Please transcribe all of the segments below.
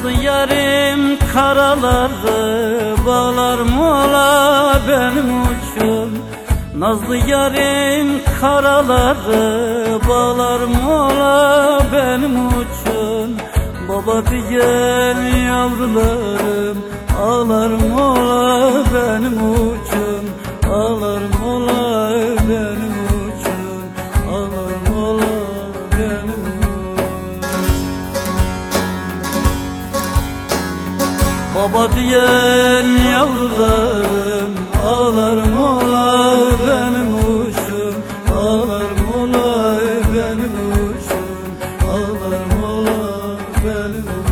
Nazlı yarim karaları bağlar mola benim uçum. Nazlı yarim karaları bağlar mola benim uçum. Baba diyen yavrularım ağlar mola benim uçum. Ağlar mola benim uçum. Ağlar mola benim uçum. Baba diyen yavrularım ağlar mola benim uçum. Ağlar mola benim uçum. Ağlar mola benim uçum.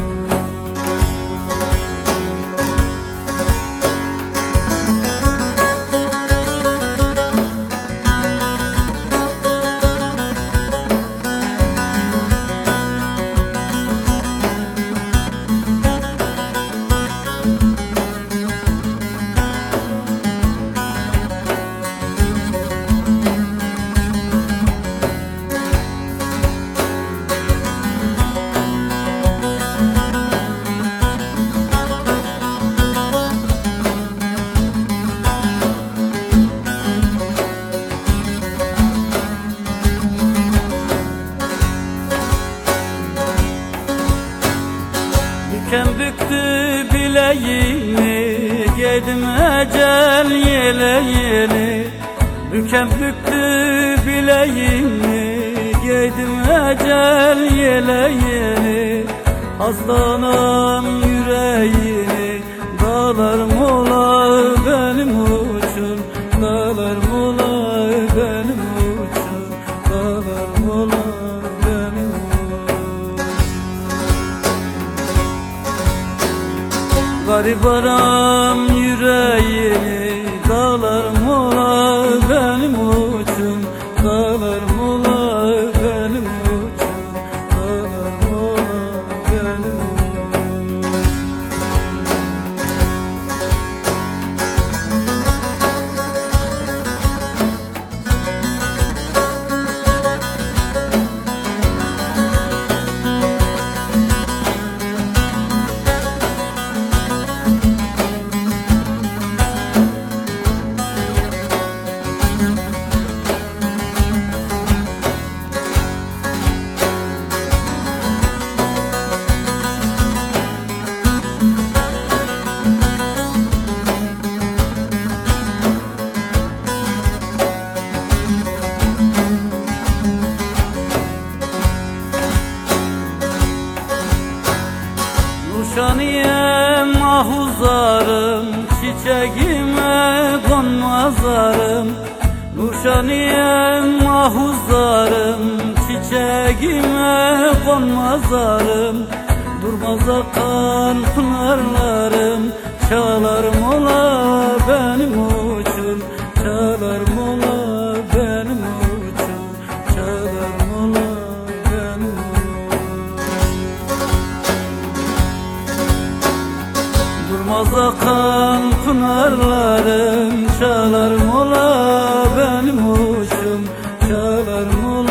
Büken büktü bileğimi, giydim ecel yeleğini. Büken büktü bileğimi, giydim ecel yeleğini. Hastanan yüreğini, dağlarım ola benim uçum. Dağlarım ola benim uçum. Dağlarım ola benim uçum. Garip aram yüreğini, dağlarım ola benim uçum. Dağlarım ola benim uçum. Dağlarım ola benim uçum. Nurşaniyem mahuzarım, çiçeğime konmazarım. Nurşaniyem mahuzarım, çiçeğime konmazarım. Durmaz akan pınarlarım, çalarım ola benim uçum. Çalarım ola benim uçum. Çalarım ola benim uçum. Durmaz akan pınarlarım, çalarım ola benim uçum. Çalarım ola